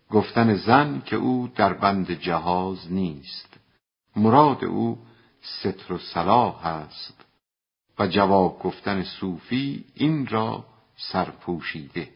گفتن زن که او در بند جهاز نیست، مراد او ستر و صلاح است، و جواب گفتن صوفی این را سرپوشیده.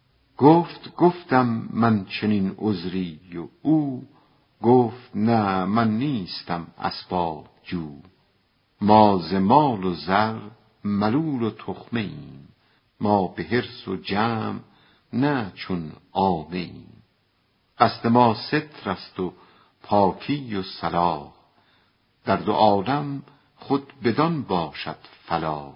گفتم من چنین عذری و او گفت نه من نیستم اسباب جو. ما ز مال و زر ملول و تخمه ایم، ما به حرص و جمع نه چون عامه ایم. قصد ما ستر است و پاکی و صلاح، در دو عالم خود بدان باشد فلاح.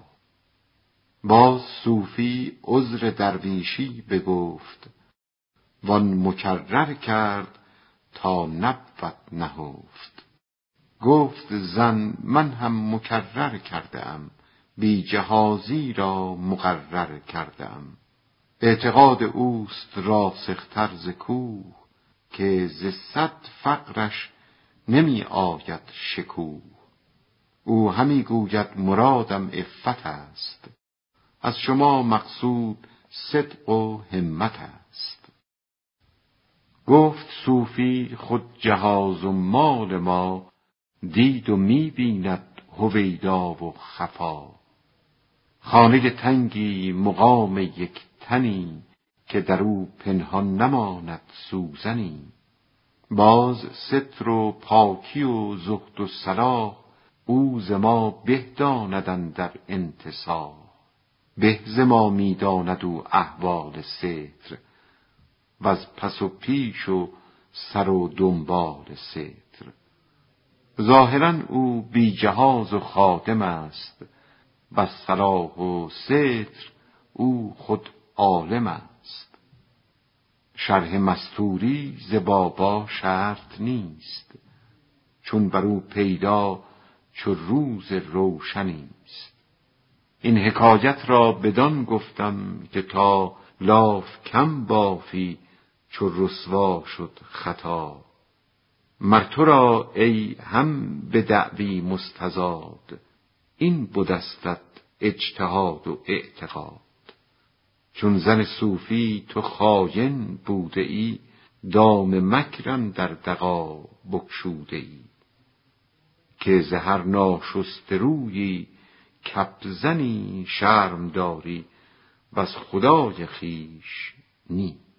باز صوفی عذر درویشی بگفت، وان مکرر کرد تا نبود نهفت. گفت زن من هم مکرر کرده ام، بی جهازی را مقرر کرده ام. اعتقاد اوست راسختر ز کوه، که ز 100 فقرش نمی آید شکوه. او همی گوید مرادم عفت است، از شما مقصود صدق و همت است. گفت صوفی خود جهاز و مال ما، دید و می بیند هویدا و خفا. خانه تنگی مقام یک تنی، که در او پنهان نماند سوزنی. باز ستر و پاکی و زهد و صلاح، او ز ما به داند اندر انتصاح. به ز ما می داند او احوال ستر، وز پس و پیش و سر و دنبال ستر. ظاهراً او بی جهاز و خادم است، و صلاح و ستر او خود عالم است. شرح مستوری ز بابا شرط نیست، چون بر او پیدا چو روز روشنی است. این حکایت را بدان گفتم، که تا لاف کم بافی چو رسوا شد خطا. مر تو را ای هم به دعوی مستزاد، این بدستت اجتهاد و اعتقاد. چون زن صوفی تو خاین بوده ای، دام مکر اندر دغا بگشوده ای. که ز هر ناشسته رویی کپ زنی، شرم داری وز خدای خویش نی.